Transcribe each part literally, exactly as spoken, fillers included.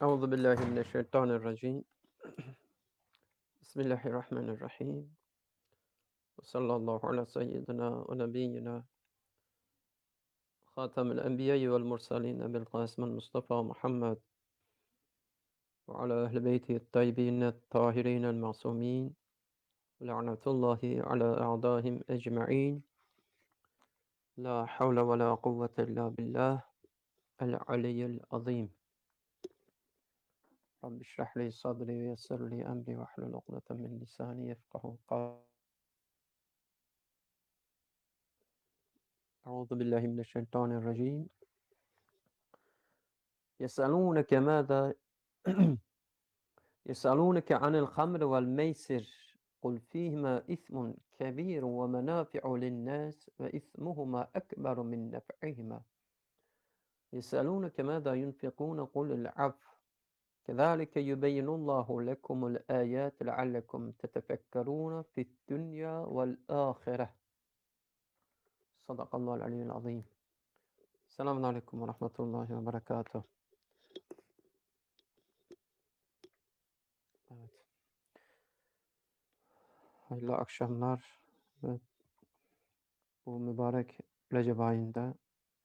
أعوذ بالله من الشيطان الرجيم بسم الله الرحمن الرحيم وصلى الله على سيدنا ونبينا خاتم الأنبياء والمرسلين أبي القاسم المصطفى محمد وعلى أهل بيته الطيبين الطاهرين المعصومين لعنة الله على أعدائهم أجمعين لا حول ولا قوة إلا بالله العلي العظيم رب اشرح لي صدري ويسر لي أمري واحلل عقدة من لساني يفقه قولي أعوذ بالله من الشيطان الرجيم يسألونك ماذا يسألونك عن الخمر والميسر قل فيهما إثم كبير ومنافع للناس وإثمهما أكبر من نفعهما يسألونك ماذا ينفقون قل العفو كذلك يبين الله لكم الآيات لعلكم تتفكرون في الدنيا والآخرة صدق الله العلي العظيم. Selamun Aleyküm ve Rahmetullahi ve Berekatuhu. Evet. Hayırlı akşamlar ve bu mübarek Recep ayında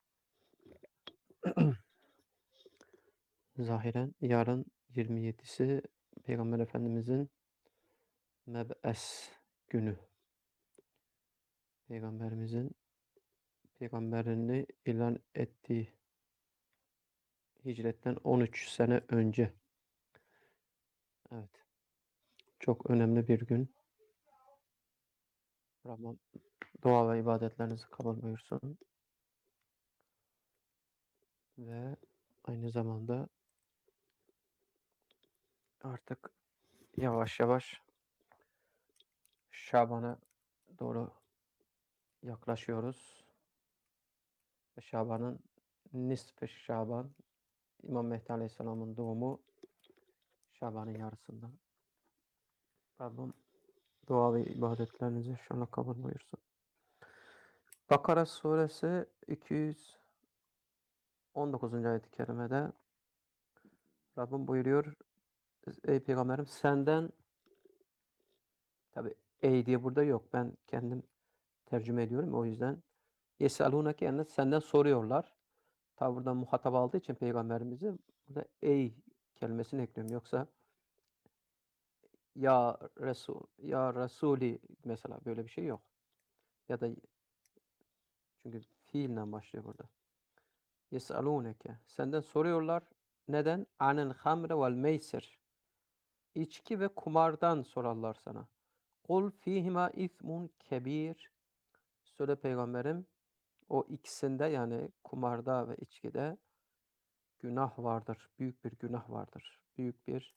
zahiren yarın yirmi yedisi Peygamber Efendimizin Meb'es günü. Peygamberimizin peygamberini ilan ettiği hicretten on üç sene önce. Evet. Çok önemli bir gün. Rabbim dua ve ibadetlerinizi kabul buyursun. Ve aynı zamanda artık yavaş yavaş Şaban'a doğru yaklaşıyoruz. Ve Şaban'ın nisf-i Şaban, İmam Mehdi Aleyhisselam'ın doğumu Şaban'ın yarısında. Rabbim dua ve ibadetlerinizi inşallah kabul buyursun. Bakara suresi iki yüz on dokuzuncu ayet-i kerimede Rabbim buyuruyor, ey peygamberim senden, tabi ey diye burada yok, ben kendim tercüme ediyorum, o yüzden yesalûneke, yani senden soruyorlar. Tabi burada muhatap aldığı için peygamberimizi burada ey kelimesini ekliyorum, yoksa ya Resul, ya Resulü mesela böyle bir şey yok. Ya da çünkü fiille başlıyor burada. Yesalûneke, senden soruyorlar. Neden? Anil hamre vel meysir. İçki ve kumardan sorarlar sana. Kul fihima ismun kebir. Söyle peygamberim, o ikisinde, yani kumarda ve içkide günah vardır. Büyük bir günah vardır. Büyük bir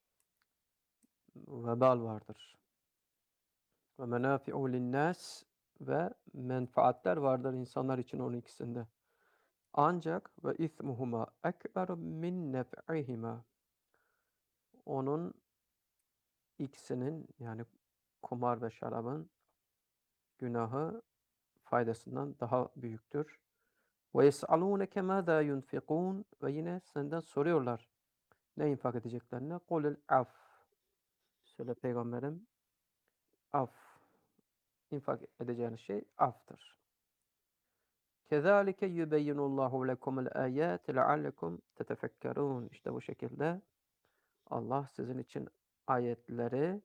vebal vardır. Ve menafi'u linnâs, ve menfaatler vardır insanlar için onun ikisinde. Ancak ve ismuhuma ekber min nef'ihima. Onun ikisinin, yani kumar ve şarabın günahı faydasından daha büyüktür. Ve yes'alûneke mâzâ yunfikûn, ve yine senden soruyorlar ne infak edeceklerini. Kulil af. Söyle peygamberim, af. İnfak edeceğiniz şey aftır. Kezalike yubeyyinullahu lekumul âyâti leallekum tetefekkerûn. İşte bu şekilde Allah sizin için ayetleri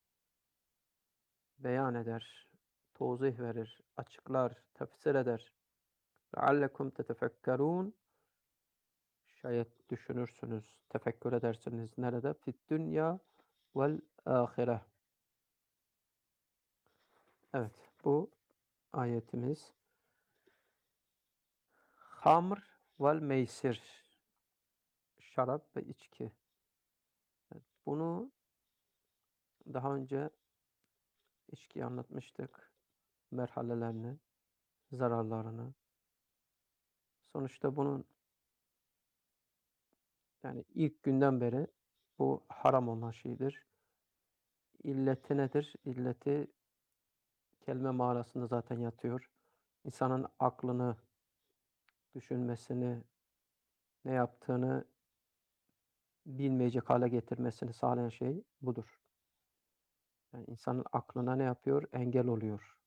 beyan eder, tozih verir, açıklar, tefsir eder. لَعَلَّكُمْ تَتَفَكَّرُونَ. Şayet düşünürsünüz, tefekkür edersiniz. Nerede? Fid dünya vel ahire. Evet, bu ayetimiz hamr vel meysir, şarap ve içki. Evet, bunu daha önce içkiyi anlatmıştık. Merhalelerini, zararlarını. Sonuçta bunun, yani ilk günden beri bu haram olan şeydir. İlleti nedir? İlleti kelime manasında zaten yatıyor. İnsanın aklını, düşünmesini, ne yaptığını bilmeyecek hale getirmesini sağlayan şey budur. Yani insanın aklına ne yapıyor? Engel oluyor.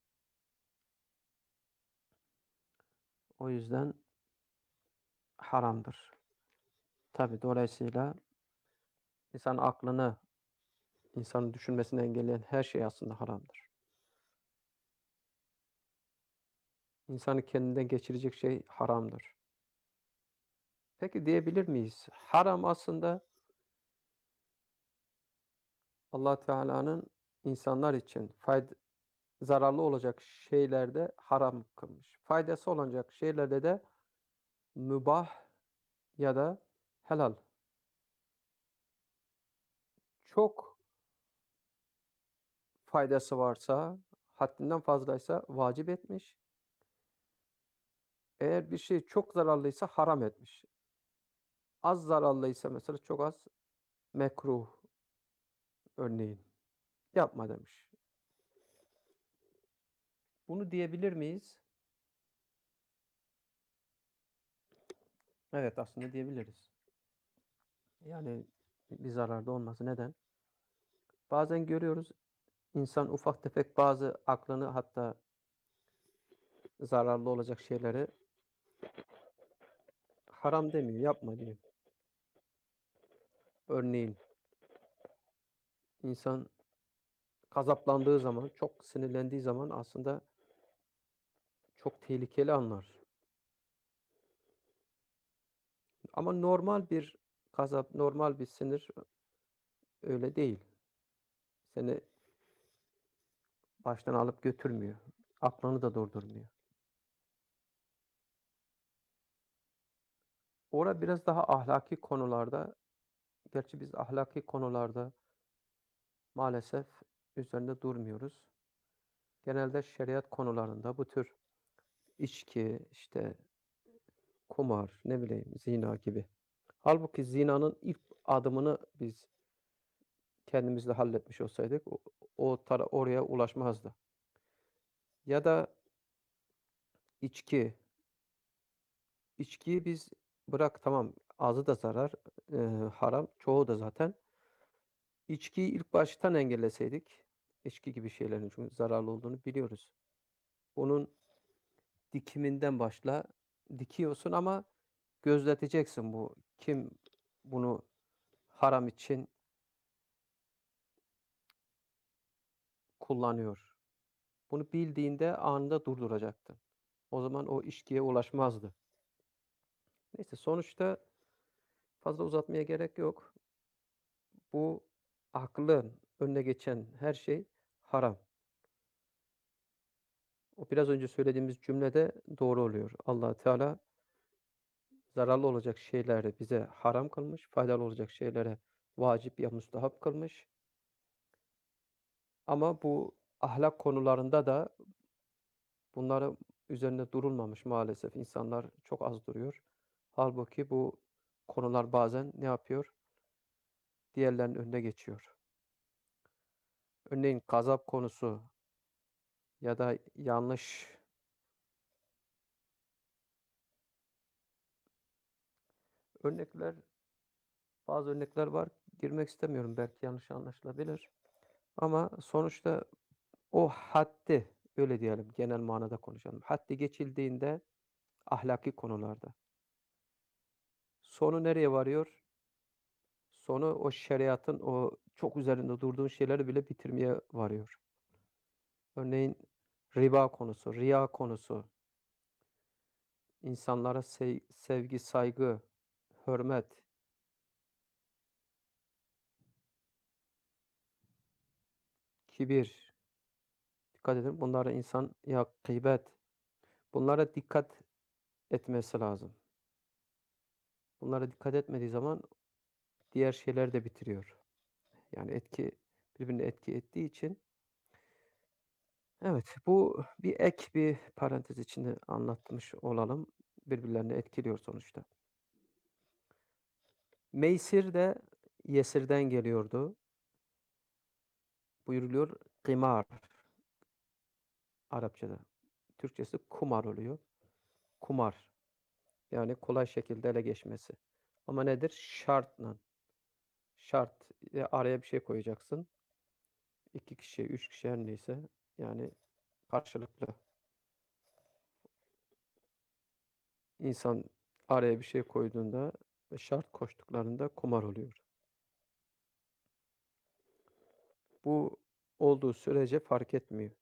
O yüzden haramdır. Tabii dolayısıyla insan aklını, insanın düşünmesini engelleyen her şey aslında haramdır. İnsanı kendinden geçirecek şey haramdır. Peki diyebilir miyiz? Haram aslında Allah Teala'nın insanlar için fayda, zararlı olacak şeylerde haram kılmış. Faydası olacak şeylerde de mübah ya da helal. Çok faydası varsa, haddinden fazlaysa vacip etmiş. Eğer bir şey çok zararlıysa haram etmiş. Az zararlıysa mesela çok az mekruh örneğin yapma demiş. Bunu diyebilir miyiz? Evet aslında diyebiliriz. Yani bir zararda olması. Neden? Bazen görüyoruz insan ufak tefek bazı aklını hatta zararlı olacak şeyleri haram demiyor, yapma diyor. Örneğin insan gazaplandığı zaman, çok sinirlendiği zaman aslında çok tehlikeli anlar. Ama normal bir gazap, normal bir sinir öyle değil. Seni baştan alıp götürmüyor. Aklını da durdurmuyor. Orada biraz daha ahlaki konularda, gerçi biz ahlaki konularda maalesef üzerinde durmuyoruz. Genelde şeriat konularında bu tür içki, işte kumar, ne bileyim zina gibi. Halbuki zinanın ilk adımını biz kendimizle halletmiş olsaydık o, o tara oraya ulaşmazdı. Ya da içki. İçkiyi biz bırak tamam azı da zarar, eee, haram, çoğu da zaten. İçkiyi ilk baştan engelleseydik, içki gibi şeylerin çünkü zararlı olduğunu biliyoruz. Bunun dikiminden başla, dikiyorsun ama gözleteceksin bu kim bunu haram için kullanıyor. Bunu bildiğinde anında durduracaktın. O zaman o içkiye ulaşmazdı. Neyse sonuçta fazla uzatmaya gerek yok. Bu aklın önüne geçen her şey haram. O biraz önce söylediğimiz cümlede doğru oluyor. Allah Teala zararlı olacak şeyleri bize haram kılmış, faydalı olacak şeylere vacip ya müstahap kılmış. Ama bu ahlak konularında da bunları üzerinde durulmamış maalesef. İnsanlar çok az duruyor. Halbuki bu konular bazen ne yapıyor? Diğerlerinin önüne geçiyor. Örneğin gazap konusu ya da yanlış örnekler, bazı örnekler var. Girmek istemiyorum. Belki yanlış anlaşılabilir. Ama sonuçta o haddi, öyle diyelim, genel manada konuşalım. Haddi geçildiğinde ahlaki konularda. Sonu nereye varıyor? Sonu o şeriatın o çok üzerinde durduğun şeyleri bile bitirmeye varıyor. Örneğin riba konusu, riya konusu, insanlara se sevgi, saygı, hürmet, kibir. Dikkat edin bunlara insan ya gıybet. Bunlara dikkat etmesi lazım. Bunlara dikkat etmediği zaman diğer şeyler de bitiriyor. Yani etki birbirine etki ettiği için. Evet, bu bir ek bir parantez içinde anlatmış olalım. Birbirlerini etkiliyor sonuçta. Meysir de yesirden geliyordu. Buyuruluyor kımar Arapçada. Türkçesi kumar oluyor. Kumar. Yani kolay şekilde ele geçmesi. Ama nedir? Şartla. Şart. Ya, araya bir şey koyacaksın. iki kişi, üç kişi her neyse, yani karşılıklı. İnsan araya bir şey koyduğunda ve şart koştuklarında kumar oluyor. Bu olduğu sürece fark etmiyor.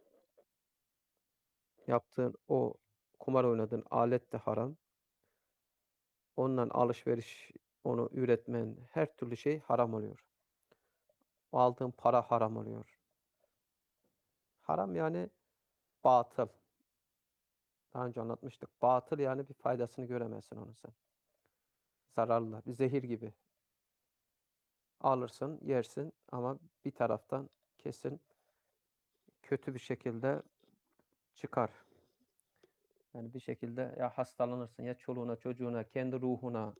Yaptığın o kumar oynadığın alet de haram. Onunla alışveriş, onu üretmen, her türlü şey haram oluyor. O aldığın para haram oluyor. Haram yani batıl. Daha önce anlatmıştık. Batıl yani bir faydasını göremezsin onu sen. Zararlı, bir zehir gibi. Alırsın, yersin ama bir taraftan kesin kötü bir şekilde çıkar. Yani bir şekilde ya hastalanırsın, ya çoluğuna, çocuğuna, kendi ruhuna.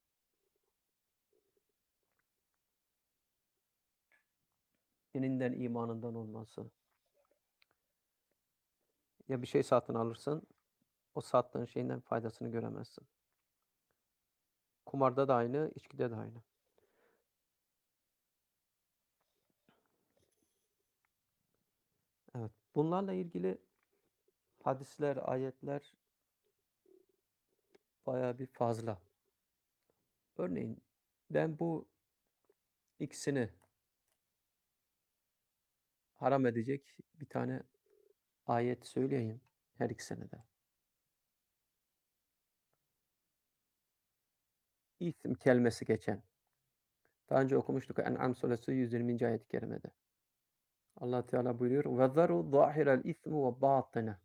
Dininden, imanından olması. Ya bir şey satın alırsın, o sattığın şeyinden faydasını göremezsin. Kumarda da aynı, içkide de aynı. Evet. Bunlarla ilgili hadisler, ayetler bayağı bir fazla. Örneğin ben bu ikisini haram edecek bir tane ayet söyleyeyim her ikisini de. İsm kelimesi geçen. Daha önce okumuştuk En'am suresi yüz yirminci ayet-i kerimede. Allah Teala buyuruyor: "Ve zaru zahirel ismi ve batine."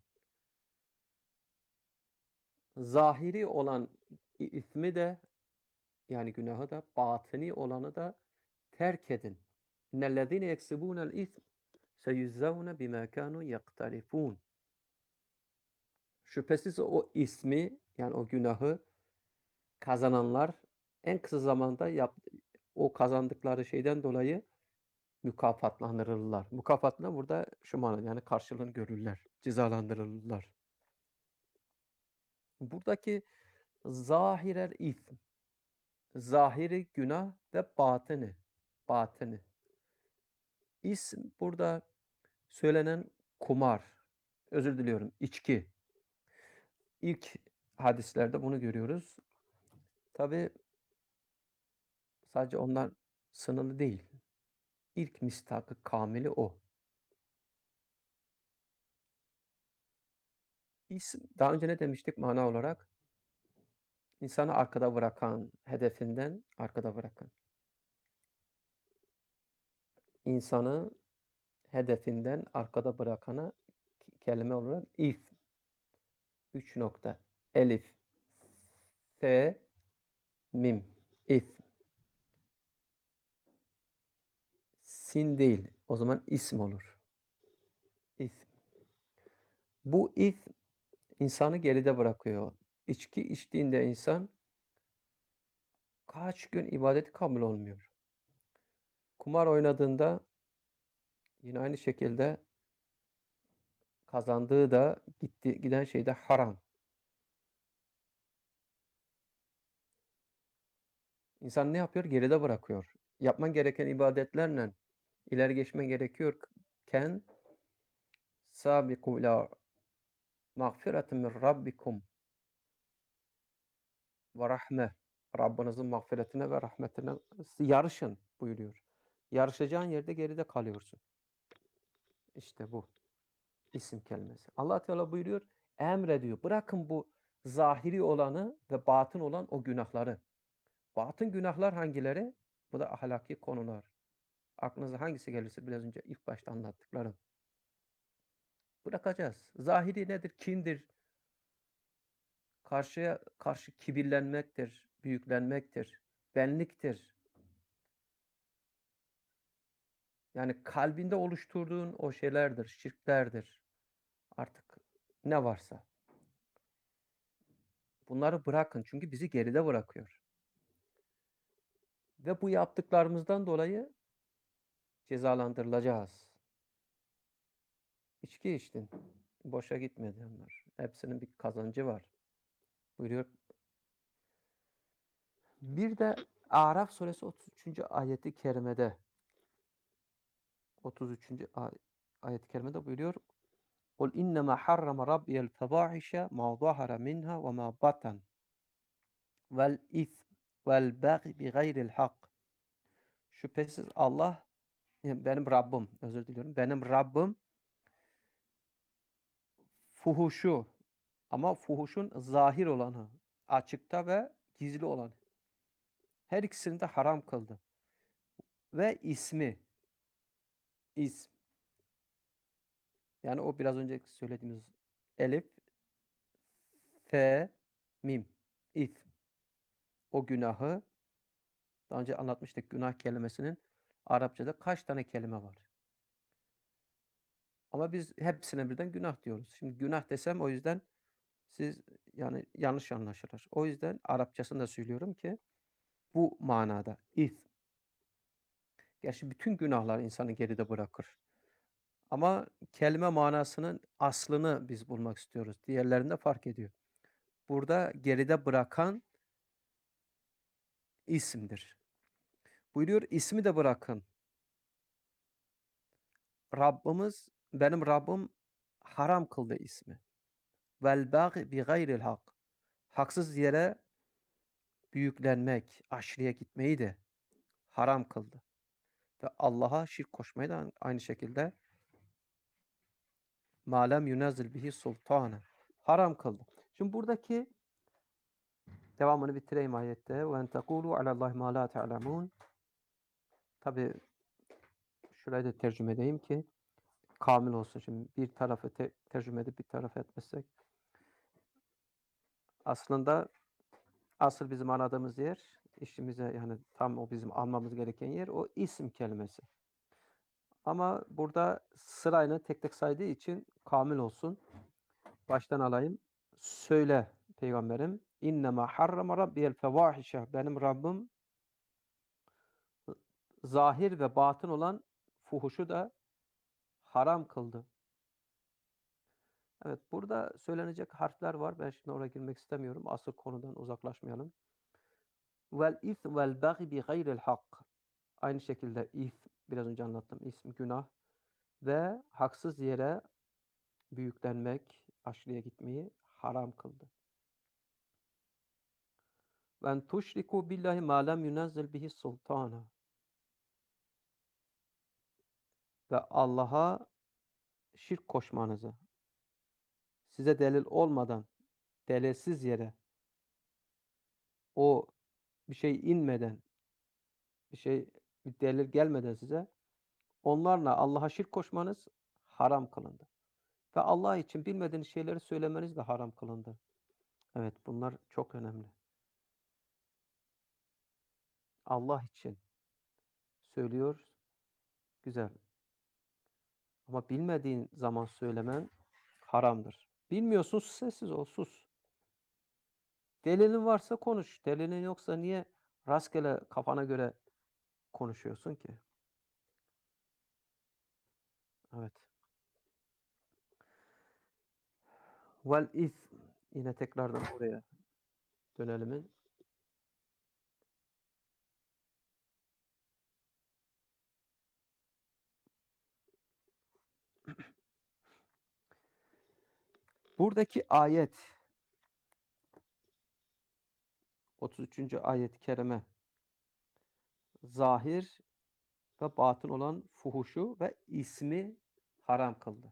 Zahiri olan ismi de, yani günahı da, batini olanı da terk edin. İnnellezîne yeksibûnel ism seyüzzevne bimâ kânû yaktarifûn. Şüphesiz o ismi, yani o günahı kazananlar en kısa zamanda yap, o kazandıkları şeyden dolayı mükafatlandırılırlar. Mükafatla burada şu manada, yani karşılığını görürler, cezalandırılırlar. Buradaki zahirer ism, zahiri günah ve batını, batını. İsm burada söylenen kumar, özür diliyorum, içki. İlk hadislerde bunu görüyoruz. Tabi sadece onlar sınırlı değil. İlk mistak-ı kamili o. İsm, daha önce ne demiştik mana olarak? İnsanı arkada bırakan, hedefinden arkada bırakan. İnsanı hedefinden arkada bırakana kelime olarak ism. Üç nokta. Elif, F, Mim. İsm. Sin değil. O zaman ism olur. İsm. Bu ism insanı geride bırakıyor. İçki içtiğinde insan kaç gün ibadeti kabul olmuyor. Kumar oynadığında yine aynı şekilde kazandığı da gitti, giden şey de haram. İnsan ne yapıyor? Geride bırakıyor. Yapman gereken ibadetlerle ileri geçmen gerekiyorken sabiku ila mağfiretin min rabbikum ve rahme, Rabbinizin mağfiretine ve rahmetine yarışın buyuruyor. Yarışacağın yerde geride kalıyorsun. İşte bu isim kelimesi. Allah Teala buyuruyor, emrediyor. Bırakın bu zahiri olanı ve batın olan o günahları. Batın günahlar hangileri? Bu da ahlaki konular. Aklınıza hangisi gelirse biraz önce ilk başta anlattıklarım. Bırakacağız. Zahiri nedir? Kindir. Karşıya karşı kibirlenmektir, büyüklenmektir, benliktir. Yani kalbinde oluşturduğun o şeylerdir, şirklerdir. Artık ne varsa. Bunları bırakın çünkü bizi geride bırakıyor. Ve bu yaptıklarımızdan dolayı cezalandırılacağız. İçki içtin. Boşa gitmedi onlar. Hepsinin bir kazancı var. Buyuruyor. Bir de Araf suresi otuz üçüncü ayeti kerimede otuz üçüncü ay ayet-i kerimede buyuruyor. Kul innema harrama rabbiyel fevâhişe ma zahara minha ve ma batan vel ism vel baghi bi gayril hak. Şüphesiz Allah, yani benim Rabbim, özür diliyorum. Benim Rabbim fuhuşu, ama fuhuşun zahir olanı, açıkta ve gizli olanı, her ikisini de haram kıldı. Ve ismi, ism, yani o biraz önce söylediğimiz elif, fe, mim, ism. O günahı, daha önce anlatmıştık, günah kelimesinin Arapçada kaç tane kelime var. Ama biz hepsine birden günah diyoruz. Şimdi günah desem o yüzden siz yani yanlış anlaşılır. O yüzden Arapçasını da söylüyorum ki bu manada ism. Gerçi bütün günahlar insanı geride bırakır. Ama kelime manasının aslını biz bulmak istiyoruz. Diğerlerinde fark ediyor. Burada geride bırakan isimdir. Buyuruyor, ismi de bırakın. Rabbimiz, benim Rabbim haram kıldı ismi. Vel bâgı bi gayril hak. Haksız yere büyüklenmek, aşırıya gitmeyi de haram kıldı. Ve Allah'a şirk koşmayı da aynı şekilde malem yunazzil bihi sultana haram kıldı. Şimdi buradaki devamını bitireyim ayette. Ve en tekulu alallahi ma la ta'lemun. Tabi şurayı da tercüme edeyim ki kamil olsun. Şimdi bir tarafı te tercüme edip bir tarafı etmezsek. Aslında asıl bizim aradığımız yer, işimize yani tam o bizim almamız gereken yer o isim kelimesi. Ama burada sırayla tek tek saydığı için kamil olsun. Baştan alayım. Söyle peygamberim. İnnemâ harrama rabbiyel fevâhişe. Benim Rabbim zahir ve batın olan fuhuşu da haram kıldı. Evet, burada söylenecek harfler var. Ben şimdi oraya girmek istemiyorum. Asıl konudan uzaklaşmayalım. Vel ism vel bagi bi gayril hak. Aynı şekilde ism, biraz önce anlattım. İsm günah ve haksız yere büyüklenmek, aşırıya gitmeyi haram kıldı. Ve tuşriku billahi ma lem yunazzil bihi sultana. Ve Allah'a şirk koşmanızı, size delil olmadan, delilsiz yere, o bir şey inmeden, bir şey bir delil gelmeden size, onlarla Allah'a şirk koşmanız haram kılındı. Ve Allah için bilmediğiniz şeyleri söylemeniz de haram kılındı. Evet, bunlar çok önemli. Allah için söylüyor, güzel. Ama bilmediğin zaman söylemen haramdır. Bilmiyorsun, sessiz ol, sus. Delilin varsa konuş. Delilin yoksa niye rastgele kafana göre konuşuyorsun ki? Evet. Vel ism. Yine tekrardan oraya dönelim. Buradaki ayet otuz üçüncü ayet-i kerime zahir ve batın olan fuhuşu ve ismi haram kıldı.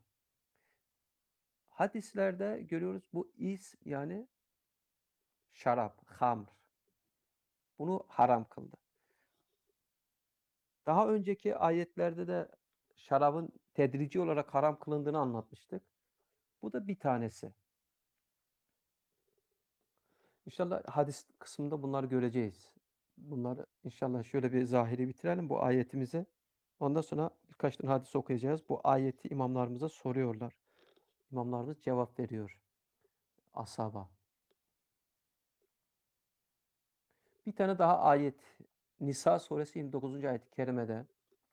Hadislerde görüyoruz bu is yani şarap, hamr. Bunu haram kıldı. Daha önceki ayetlerde de şarabın tedrici olarak haram kılındığını anlatmıştık. Bu da bir tanesi. İnşallah hadis kısmında bunları göreceğiz. Bunları inşallah şöyle bir zahiri bitirelim bu ayetimizi. Ondan sonra birkaç tane hadis okuyacağız. Bu ayeti imamlarımıza soruyorlar. İmamlarımız cevap veriyor ashaba. Bir tane daha ayet. Nisa suresi yirmi dokuzuncu ayet-i kerimede.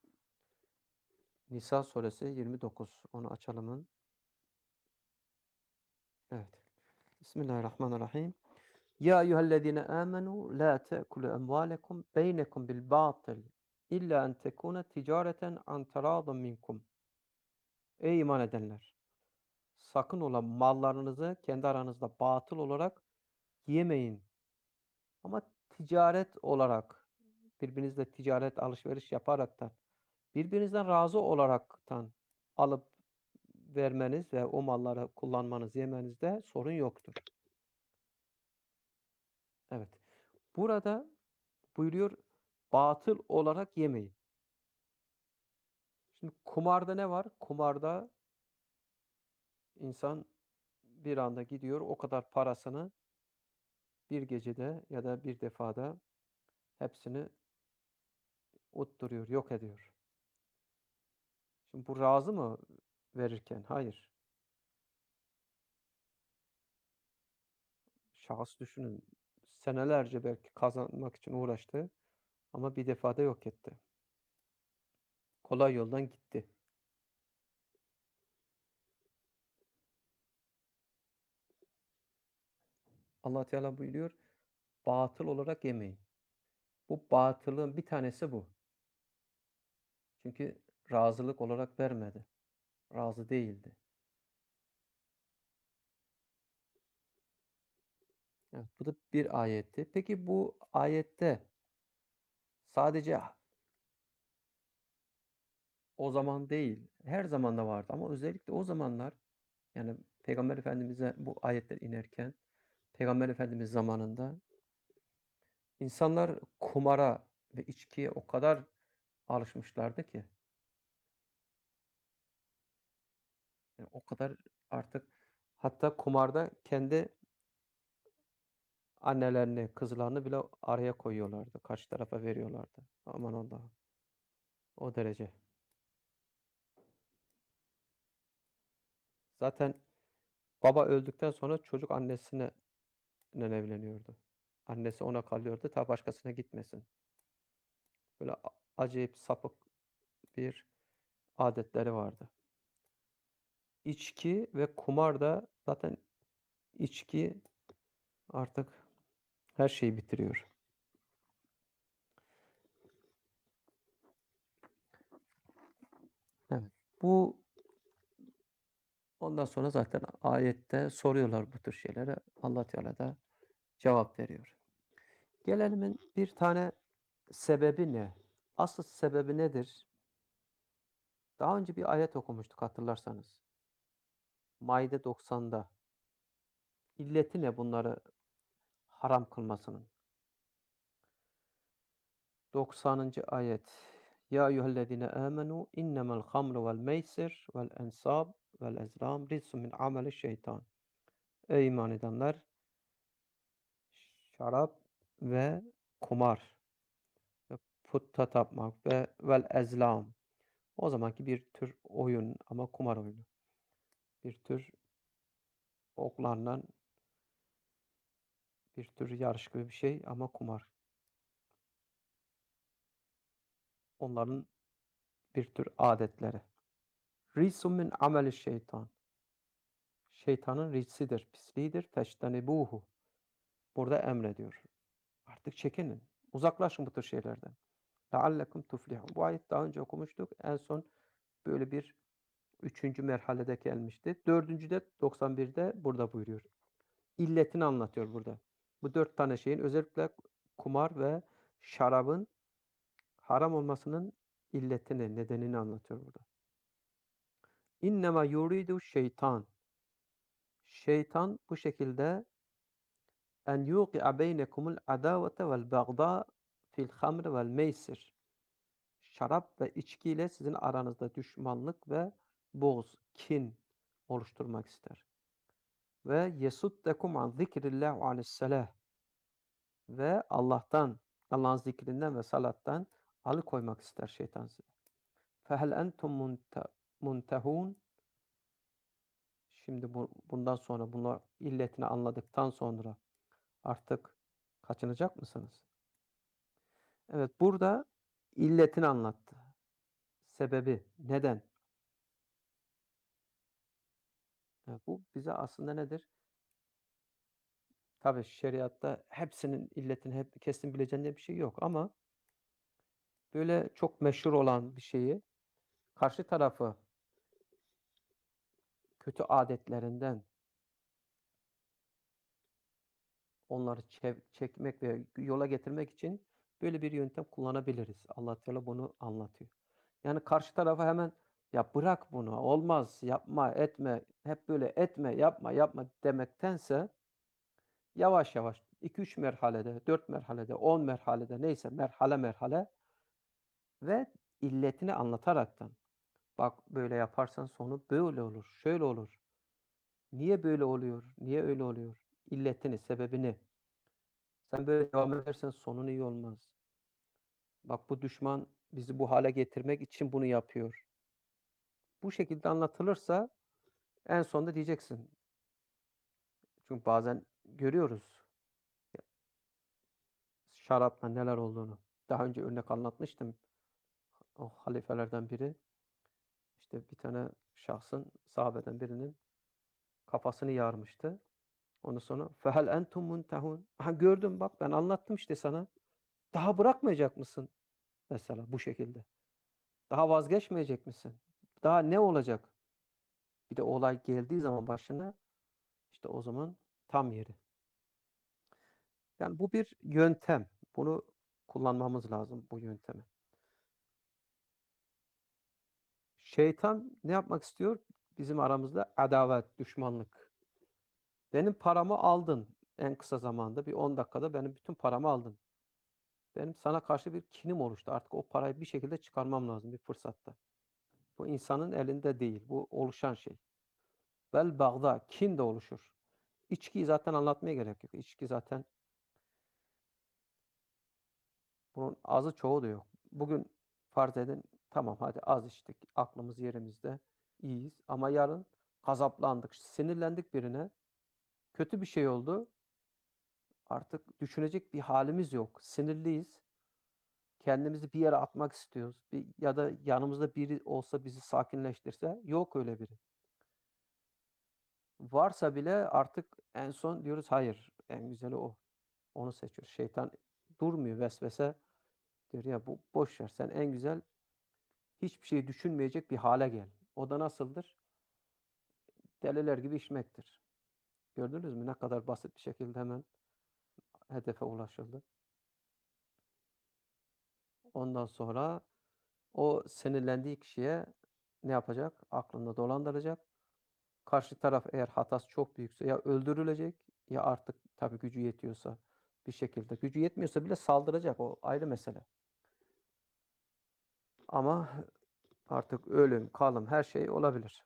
Nisa suresi yirmi dokuz. Onu açalım. Evet. Bismillahirrahmanirrahim. Ya eyyühellezine amenu la te'kulu emvalekum beynekum bil batil illa en tekune ticareten an teradın minkum. Ey iman edenler! Sakın ola mallarınızı kendi aranızda batıl olarak yemeyin. Ama ticaret olarak, birbirinizle ticaret, alışveriş yaparaktan, birbirinizden razı olaraktan alıp vermeniz ve o malları kullanmanız, yemenizde sorun yoktur. Evet. Burada buyuruyor, batıl olarak yemeyin. Şimdi kumarda ne var? Kumarda insan bir anda gidiyor, o kadar parasını bir gecede ya da bir defada hepsini utturuyor, yok ediyor. Şimdi bu razı mı verirken? Hayır. Şahıs düşünün, senelerce belki kazanmak için uğraştı ama bir defada yok etti. Kolay yoldan gitti. Allah Teala buyuruyor, batıl olarak yemeyin. Bu batılın bir tanesi bu. Çünkü razılık olarak vermedi. Razı değildi. Evet, bu da bir ayetti. Peki bu ayette sadece o zaman değil, her zaman da vardı ama özellikle o zamanlar, yani Peygamber Efendimiz'e bu ayetler inerken Peygamber Efendimiz zamanında insanlar kumara ve içkiye o kadar alışmışlardı ki, yani o kadar artık, hatta kumarda kendi annelerini, kızlarını bile araya koyuyorlardı. Karşı tarafa veriyorlardı. Aman Allah'ım. O derece. Zaten baba öldükten sonra çocuk annesine evleniyordu. Annesi ona kalıyordu ta başkasına gitmesin. Böyle a- acayip sapık bir adetleri vardı. İçki ve kumar da zaten, içki artık her şeyi bitiriyor. Evet. Bu ondan sonra zaten ayette soruyorlar bu tür şeylere. Allah Teala da cevap veriyor. Gelelim bir tane sebebi ne? Asıl sebebi nedir? Daha önce bir ayet okumuştuk hatırlarsanız. Maide doksanda. İlleti ne bunları haram kılmasının? doksanıncı ayet. Ya eyyühellezine amenu innemel hamru vel meysir vel ensab vel ezlam rizsun min ameli şeytan. Ey iman edenler, şarap ve kumar ve putta tapmak ve vel ezlam. O zamanki bir tür oyun ama kumar oyunu. Bir tür oklarla bir tür yarış gibi bir şey ama kumar. Onların bir tür adetleri. Rizsun min ameli şeytan. Şeytanın rizsidir, pisliğidir. Feştenibuhu. Burada emrediyor. Artık çekinin. Uzaklaşın bu tür şeylerden. Leallekum tuflihun. Bu ayet daha önce okumuştuk. En son böyle bir üçüncü merhalede gelmişti. Dördüncüde doksan birde burada buyuruyor. İlletini anlatıyor burada. Bu dört tane şeyin, özellikle kumar ve şarabın haram olmasının illetini, nedenini anlatıyor burada. İnnemâ yuridu şeytan. Şeytan bu şekilde en yuqi'a beynekumul adavete vel bagda fil hamr vel meysir. Şarap ve içki ile sizin aranızda düşmanlık ve buğz, kin oluşturmak ister. Ve yesuddekum an zikrillah ve anisselah. Ve Allah'tan, Allah'ın zikrinden ve salattan alıkoymak ister şeytan sizi. Fehel entum muntehun. Şimdi bu, bundan sonra bunlar illetini anladıktan sonra artık kaçınacak mısınız? Evet, burada illetini anlattı. Sebebi, neden? Evet, bu bize aslında nedir? Tabii şeriatta hepsinin illetini hep kesin bileceğin diye bir şey yok ama böyle çok meşhur olan bir şeyi karşı tarafı kötü adetlerinden onları çev çekmek ve yola getirmek için böyle bir yöntem kullanabiliriz. Allah Teala bunu anlatıyor. Yani karşı tarafa hemen "Ya bırak bunu, olmaz, yapma, etme, hep böyle etme, yapma, yapma." demektense yavaş yavaş iki üç merhalede, dört merhalede, on merhalede neyse merhale merhale ve illetini anlataraktan "Bak böyle yaparsan sonu böyle olur, şöyle olur. Niye böyle oluyor? Niye öyle oluyor?" İlletini, sebebini. Sen böyle devam edersen sonun iyi olmaz. Bak bu düşman bizi bu hale getirmek için bunu yapıyor. Bu şekilde anlatılırsa en sonunda diyeceksin. Çünkü bazen görüyoruz şarapla neler olduğunu. Daha önce örnek anlatmıştım. O halifelerden biri işte bir tane şahsın sahabeden birinin kafasını yarmıştı. Ondan sonra fehel entum muntehun. Ha gördüm bak ben anlattım işte sana. Daha bırakmayacak mısın? Mesela bu şekilde. Daha vazgeçmeyecek misin? Daha ne olacak? Bir de olay geldiği zaman başına işte o zaman tam yeri. Yani bu bir yöntem. Bunu kullanmamız lazım bu yöntemi. Şeytan ne yapmak istiyor? Bizim aramızda adavet, düşmanlık. Benim paramı aldın en kısa zamanda bir on dakikada benim bütün paramı aldın. Benim sana karşı bir kinim oluştu. Artık o parayı bir şekilde çıkarmam lazım bir fırsatta. Bu insanın elinde değil. Bu oluşan şey. Vel bagda kin de oluşur. İçkiyi zaten anlatmaya gerek yok. İçki zaten bunun azı çoğu da yok. Bugün farz edin tamam hadi az içtik. Aklımız yerimizde. İyiyiz. Ama yarın gazaplandık. Sinirlendik birine. Kötü bir şey oldu. Artık düşünecek bir halimiz yok. Sinirliyiz. Kendimizi bir yere atmak istiyoruz. Bir, ya da yanımızda biri olsa bizi sakinleştirse yok öyle biri. Varsa bile artık en son diyoruz hayır en güzeli o. Onu seçiyoruz. Şeytan durmuyor vesvese diyor ya bu boş ver sen en güzel hiçbir şey düşünmeyecek bir hale gel. O da nasıldır? Deliler gibi içmektir. Gördünüz mü ne kadar basit bir şekilde hemen hedefe ulaşıldı. Ondan sonra o sinirlendiği kişiye ne yapacak? Aklında dolandıracak. Karşı taraf eğer hatası çok büyükse ya öldürülecek ya artık tabii gücü yetiyorsa bir şekilde. Gücü yetmiyorsa bile saldıracak. O ayrı mesele. Ama artık ölüm, kalım her şey olabilir.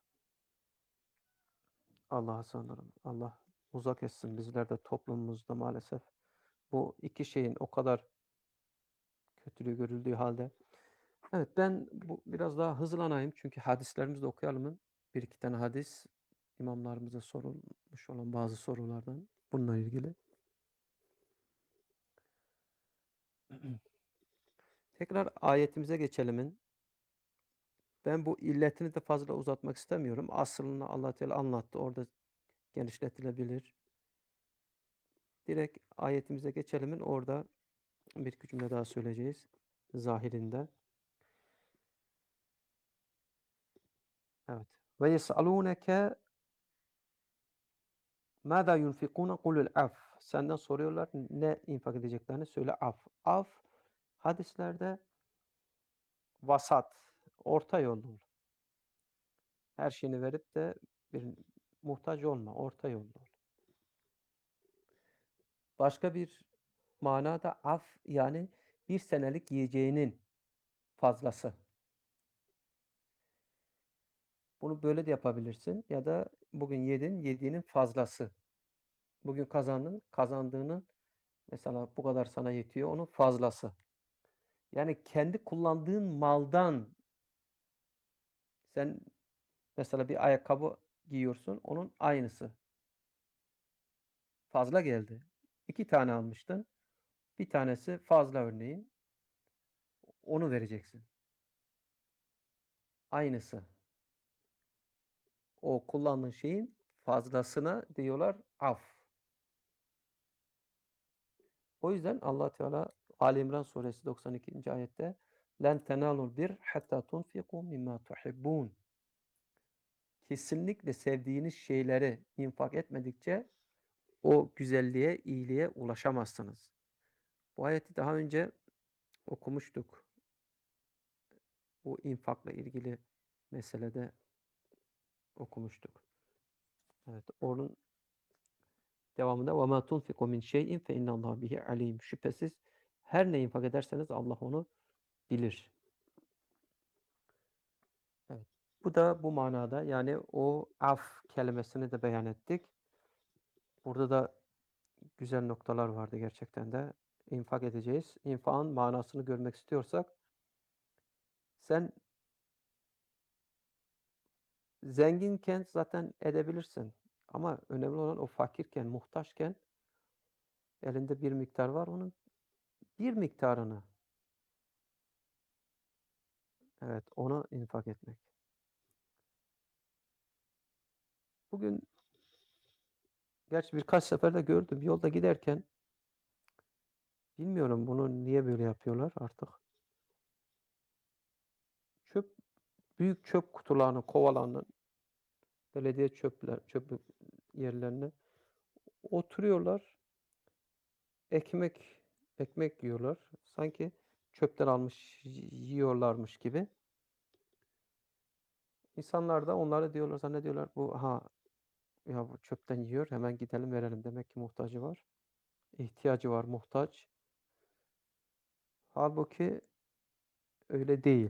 Allah'a sığınırım. Allah uzak etsin bizler de toplumumuzda maalesef. Bu iki şeyin o kadar kötülüğü görüldüğü halde. Evet ben bu biraz daha hızlanayım çünkü hadislerimizi de okuyalım. Bir iki tane hadis imamlarımıza sorulmuş olan bazı sorulardan bununla ilgili. Tekrar ayetimize geçelim. Ben bu illetini de fazla uzatmak istemiyorum. Aslını Allah Teala anlattı. Orada genişletilebilir. Direkt ayetimize geçelim. Orada bir iki cümle daha söyleyeceğiz. Zahirinde. Evet. Ve yes'alûneke mâzâ yunfikûne kulul af. Senden soruyorlar ne infak edeceklerini söyle af. Af hadislerde vasat, orta yolda ol. Her şeyini verip de bir muhtaç olma, orta yolda ol. Başka bir manada af yani bir senelik yiyeceğinin fazlası. Bunu böyle de yapabilirsin ya da bugün yedin, yediğinin fazlası. Bugün kazandın, kazandığının mesela bu kadar sana yetiyor, onun fazlası. Yani kendi kullandığın maldan sen mesela bir ayakkabı giyiyorsun, onun aynısı. Fazla geldi. İki tane almıştın. Bir tanesi fazla örneğin. Onu vereceksin. Aynısı. O kullandığın şeyin fazlasına diyorlar af. O yüzden Allah Teala Ali İmran suresi doksan ikinci ayette "Len tenalul bir hatta tunfiku mimma tuhibbun." Kesinlikle sevdiğiniz şeyleri infak etmedikçe o güzelliğe, iyiliğe ulaşamazsınız. Bu ayeti daha önce okumuştuk. Bu infakla ilgili meselede okumuştuk. Evet, onun devamında وَمَا تُنْفِقُوا مِنْ شَيْءٍ فَاِنَّ اللّٰهَ بِهِ عَلِيمٌ. Şüphesiz her ne infak ederseniz Allah onu bilir. Evet. Bu da bu manada, yani o af kelimesini de beyan ettik. Burada da güzel noktalar vardı gerçekten de. İnfak edeceğiz. İnfakın manasını görmek istiyorsak sen zenginken zaten edebilirsin. Ama önemli olan o fakirken, muhtaçken elinde bir miktar var. Onun bir miktarını, evet, ona infak etmek. Bugün gerçi birkaç sefer de gördüm. Yolda giderken bilmiyorum bunu niye böyle yapıyorlar artık. Çöp, büyük çöp kutularını, kovalarını, belediye çöpler, çöp yerlerine oturuyorlar. Ekmek, ekmek yiyorlar. Sanki çöpten almış yiyorlarmış gibi. İnsanlar da onlara diyorlar, zannediyorlar bu ha ya bu çöpten yiyor, hemen gidelim verelim. Demek ki muhtacı var. İhtiyacı var, muhtaç. Halbuki öyle değil.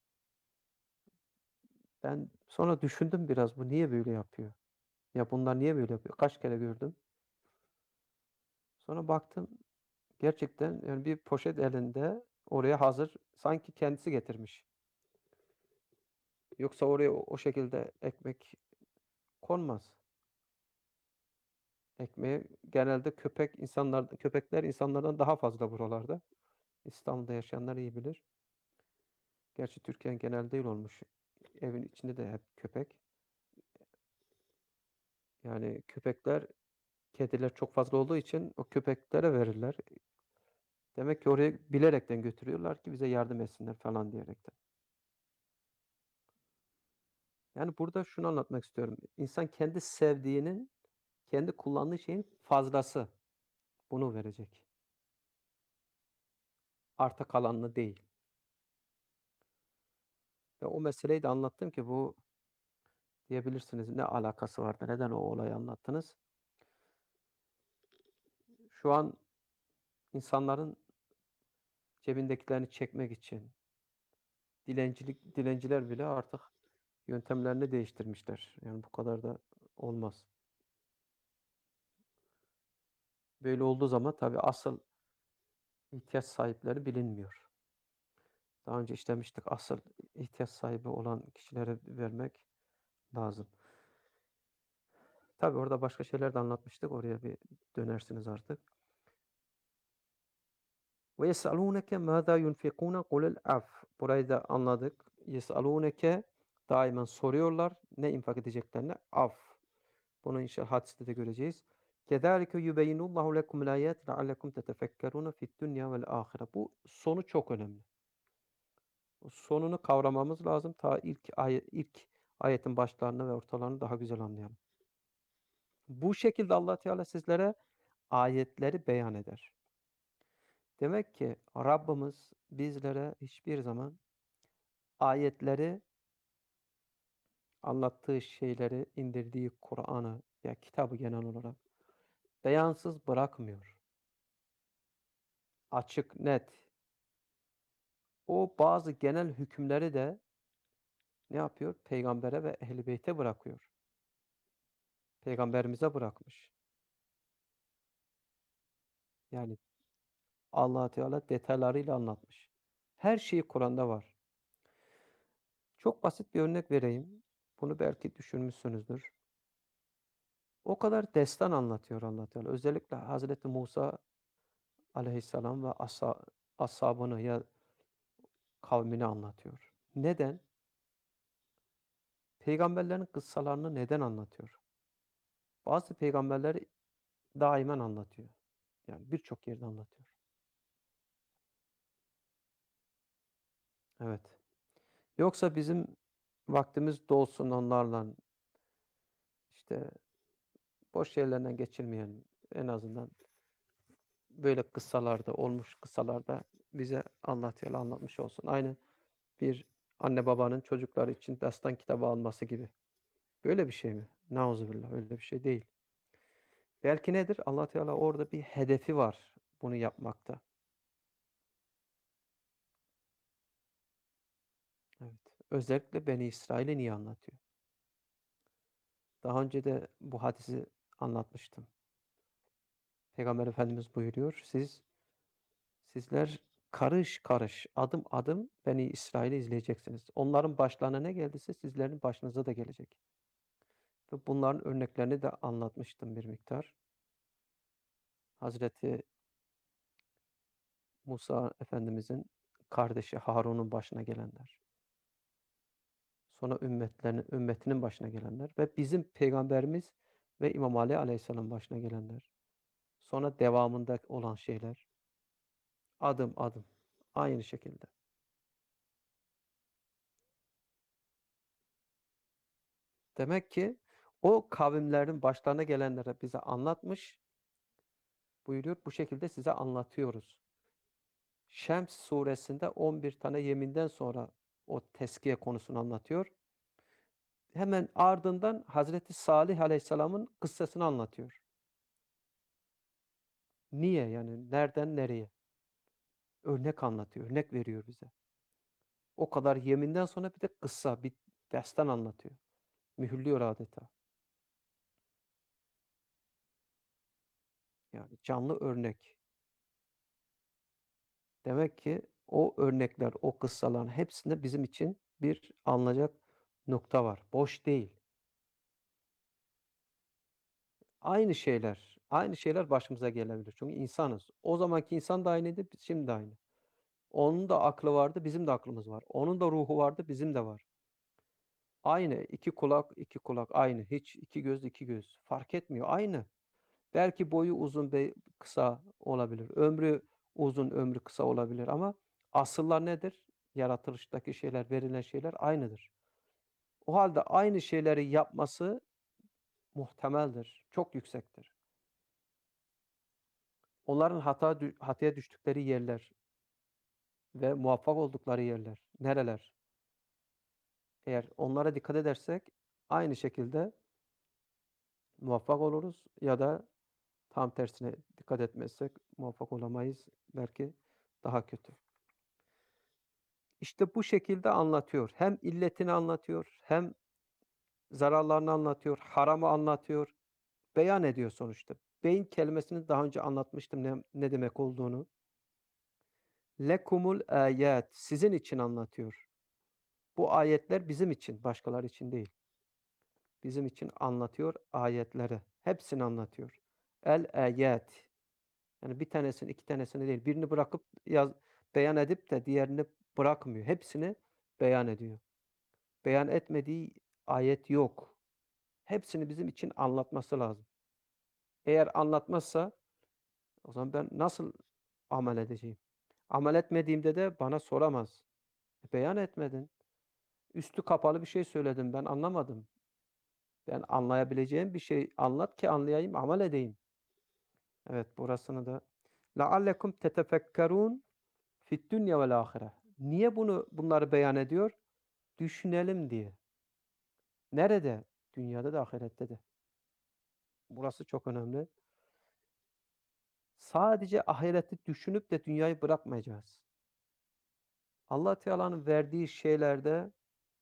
Ben sonra düşündüm biraz, bu niye böyle yapıyor? Ya bunlar niye böyle yapıyor? Kaç kere gördüm. Sonra baktım gerçekten, yani bir poşet elinde oraya hazır, sanki kendisi getirmiş. Yoksa oraya o, o şekilde ekmek konmaz. Ekmeği genelde köpek insanlar köpekler insanlardan daha fazla buralarda. İstanbul'da yaşayanlar iyi bilir. Gerçi Türkiye'nin genel değil olmuş. Evin içinde de hep köpek. Yani köpekler, kediler çok fazla olduğu için o köpeklere verirler. Demek ki oraya bilerekten götürüyorlar ki bize yardım etsinler falan diyerekten. Yani burada şunu anlatmak istiyorum. İnsan kendi sevdiğinin, kendi kullandığı şeyin fazlası. Bunu verecek. Arta kalanını değil. Ve o meseleyi de anlattım ki bu diyebilirsiniz ne alakası vardı? Neden o olayı anlattınız? Şu an insanların cebindekilerini çekmek için dilencilik dilenciler bile artık yöntemlerini değiştirmişler. Yani bu kadar da olmaz. Böyle olduğu zaman tabii asıl ihtiyaç sahipleri bilinmiyor. Daha önce işlemiştik. Asıl ihtiyaç sahibi olan kişilere vermek lazım. Tabii orada başka şeyler de anlatmıştık. Oraya bir dönersiniz artık. Ve yes'alûneke mâzâ yunfikûne kulil af. Burayı da anladık. Yes'alûneke daima soruyorlar ne infak edeceklerini. Af. Bunu inşallah hadiste de göreceğiz. Kedâlike yubeyyinullahu lekumul âyâti leallekum tetefekkerûne fid-dünya vel âhire. Bu sonu çok önemli. O sonunu kavramamız lazım. Ta ilk ayet, ilk ayetin başlarını ve ortalarını daha güzel anlayalım. Bu şekilde Allah Teala sizlere ayetleri beyan eder. Demek ki Rabbimiz bizlere hiçbir zaman ayetleri, anlattığı şeyleri, indirdiği Kur'an'ı ya kitabı genel olarak beyansız bırakmıyor. Açık, net. O bazı genel hükümleri de ne yapıyor? Peygambere ve Ehl-i Beyt'e bırakıyor. Peygamberimize bırakmış. Yani Allah Teala detaylarıyla anlatmış. Her şey Kur'an'da var. Çok basit bir örnek vereyim. Bunu belki düşünmüşsünüzdür. O kadar destan anlatıyor Allah Teala. Özellikle Hazreti Musa Aleyhisselam ve asha ashabını ya kavmini anlatıyor. Neden? Peygamberlerin kıssalarını neden anlatıyor? Bazı peygamberler daimen anlatıyor. Yani birçok yerde anlatıyor. Evet. Yoksa bizim vaktimiz dolsun onlarla, işte boş yerlerden geçirmeyelim. En azından böyle kıssalarda, olmuş kıssalarda bize Allah Teala anlatmış olsun. Aynı bir anne babanın çocukları için destan kitabı alması gibi. Böyle bir şey mi? Nauzubillah, öyle bir şey değil. Belki nedir? Allah Teala orada bir hedefi var bunu yapmakta. Evet. Özellikle Beni İsrail'i niye anlatıyor? Daha önce de bu hadisi anlatmıştım. Peygamber Efendimiz buyuruyor. Siz sizler karış karış, adım adım Beni İsrail'i izleyeceksiniz. Onların başlarına ne geldiyse sizlerin başınıza da gelecek. Ve bunların örneklerini de anlatmıştım bir miktar. Hazreti Musa Efendimizin kardeşi Harun'un başına gelenler. Sonra ümmetlerinin, ümmetinin başına gelenler ve bizim peygamberimiz ve İmam Ali Aleyhisselam başına gelenler. Sonra devamında olan şeyler. Adım adım. Aynı şekilde. Demek ki o kavimlerin başlarına gelenlere bize anlatmış, buyuruyor. Bu şekilde size anlatıyoruz. Şems suresinde on bir tane yeminden sonra o teskiye konusunu anlatıyor. Hemen ardından Hazreti Salih Aleyhisselam'ın kıssasını anlatıyor. Niye yani? Nereden nereye? Örnek anlatıyor, örnek veriyor bize. O kadar yeminden sonra bir de kıssa, bir destan anlatıyor. Mühürlüyor adeta. Yani canlı örnek. Demek ki o örnekler, o kıssaların hepsinde bizim için bir alınacak nokta var. Boş değil. Aynı şeyler, aynı şeyler başımıza gelebilir. Çünkü insanız. O zamanki insan da aynıydı, şimdi de aynı. Onun da aklı vardı, bizim de aklımız var. Onun da ruhu vardı, bizim de var. Aynı. İki kulak, iki kulak aynı. Hiç iki göz, iki göz. Fark etmiyor. Aynı. Belki boyu uzun, be kısa olabilir. Ömrü uzun, ömrü kısa olabilir ama asıllar nedir? Yaratılıştaki şeyler, verilen şeyler aynıdır. O halde aynı şeyleri yapması muhtemeldir. Çok yüksektir. Onların hata hataya düştükleri yerler ve muvaffak oldukları yerler nereler? Eğer onlara dikkat edersek aynı şekilde muvaffak oluruz ya da tam tersine dikkat etmezsek muvaffak olamayız. Belki daha kötü. İşte bu şekilde anlatıyor. Hem illetini anlatıyor, hem zararlarını anlatıyor, haramı anlatıyor, beyan ediyor sonuçta. Beyin kelimesini daha önce anlatmıştım ne, ne demek olduğunu. Lekumul ayet, sizin için anlatıyor. Bu ayetler bizim için, başkaları için değil. Bizim için anlatıyor ayetleri. Hepsini anlatıyor. El ayet. Yani bir tanesini, iki tanesini değil. Birini bırakıp yaz, beyan edip de diğerini bırakmıyor. Hepsini beyan ediyor. Beyan etmediği ayet yok. Hepsini bizim için anlatması lazım. Eğer anlatmazsa o zaman ben nasıl amel edeceğim? Amel etmediğimde de bana soramaz. E, beyan etmedin. Üstü kapalı bir şey söyledim. Ben anlamadım. Ben anlayabileceğim bir şey anlat ki anlayayım, amel edeyim. Evet, burasını da لَعَلَّكُمْ تَتَفَكَّرُونَ فِي الدُّنْيَا وَالْآخِرَةِ. Niye bunu bunları beyan ediyor? Düşünelim diye. Nerede? Dünyada da ahirette de. Burası çok önemli. Sadece ahireti düşünüp de dünyayı bırakmayacağız. Allah Teala'nın verdiği şeylerde,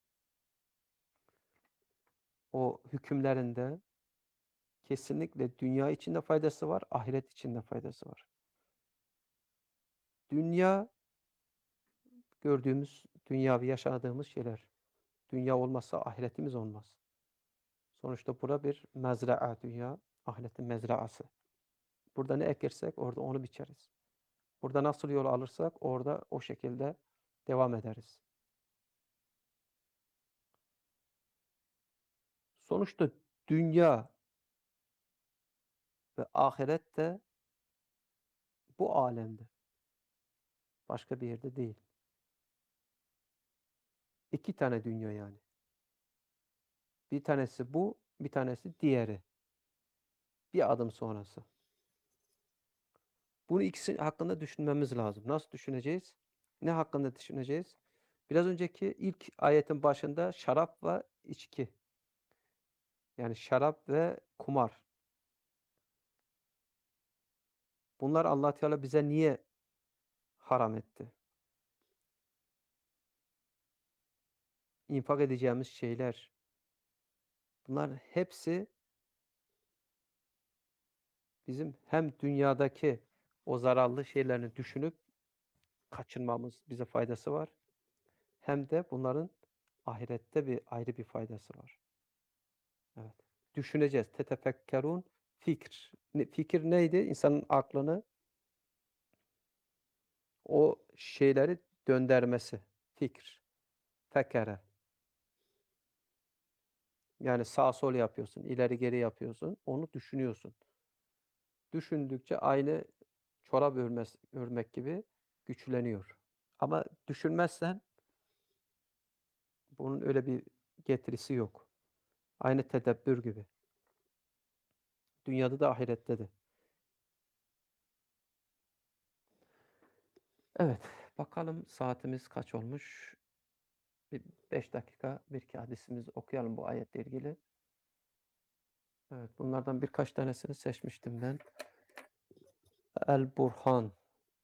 o hükümlerinde kesinlikle dünya için de faydası var, ahiret için de faydası var. Dünya, gördüğümüz, dünyavi yaşadığımız şeyler. Dünya olmazsa ahiretimiz olmaz. Sonuçta bura bir mezraa, dünya, ahiretin mezraası. Burada ne ekersek orada onu biçeriz. Burada nasıl yol alırsak orada o şekilde devam ederiz. Sonuçta dünya ve ahiret de bu alemde. Başka bir yerde değil. İki tane dünya yani. Bir tanesi bu, bir tanesi diğeri. Bir adım sonrası. Bunu ikisi hakkında düşünmemiz lazım. Nasıl düşüneceğiz? Ne hakkında düşüneceğiz? Biraz önceki ilk ayetin başında şarap ve içki. Yani şarap ve kumar. Bunlar Allah Teala bize niye haram etti? İnfak edeceğimiz şeyler. Bunlar hepsi bizim hem dünyadaki o zararlı şeylerini düşünüp kaçınmamız bize faydası var. Hem de bunların ahirette bir ayrı bir faydası var. Evet. Düşüneceğiz. Tetefekkerun fikir. Ne, fikir neydi? İnsanın aklını o şeyleri döndürmesi. Fikir. Fekere. Yani sağ sol yapıyorsun, ileri geri yapıyorsun. Onu düşünüyorsun. Düşündükçe aynı çorap örmez, örmek gibi güçleniyor. Ama düşünmezsen bunun öyle bir getirisi yok. Aynı tedebbür gibi. Dünyada da ahirette de. Evet. Bakalım saatimiz kaç olmuş? Bir beş dakika bir iki hadisimiz okuyalım bu ayetle ilgili. Evet. Bunlardan birkaç tanesini seçmiştim ben. El-Burhan.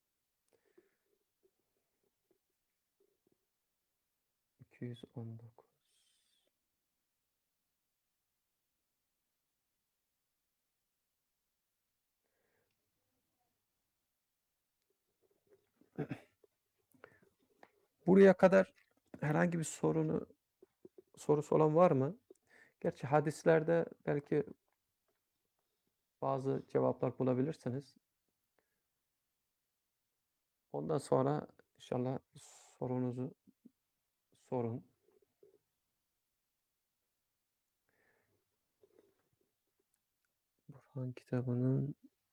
iki yüz on dokuz. Buraya kadar herhangi bir sorunu sorusu olan var mı? Gerçi hadislerde belki bazı cevaplar bulabilirsiniz. Ondan sonra inşallah sorunuzu sorun. Burhan kitabının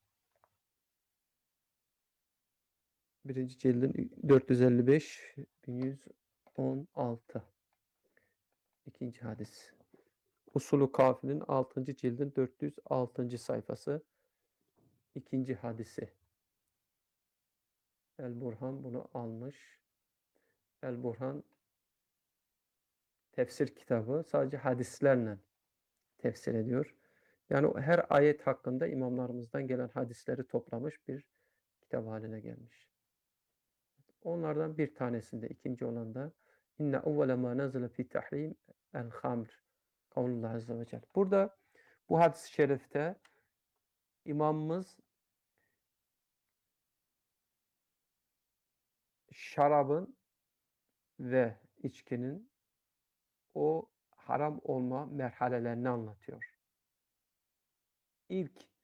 birinci cildin dört yüz elli beş bin yüz on altı. İkinci hadis. Usulü Kafi'nin altıncı cildin dört yüz altıncı sayfası. İkinci hadisi. El-Burhan bunu almış. El-Burhan tefsir kitabı sadece hadislerle tefsir ediyor. Yani her ayet hakkında imamlarımızdan gelen hadisleri toplamış bir kitap haline gelmiş. Onlardan bir tanesinde, ikinci olan da inne evvele ma nazale fi tahrim el hamr. Kavlullah azze ve celle. Burada bu hadis-i şerifte imamımız şarabın ve içkinin o haram olma merhalelerini anlatıyor. İlk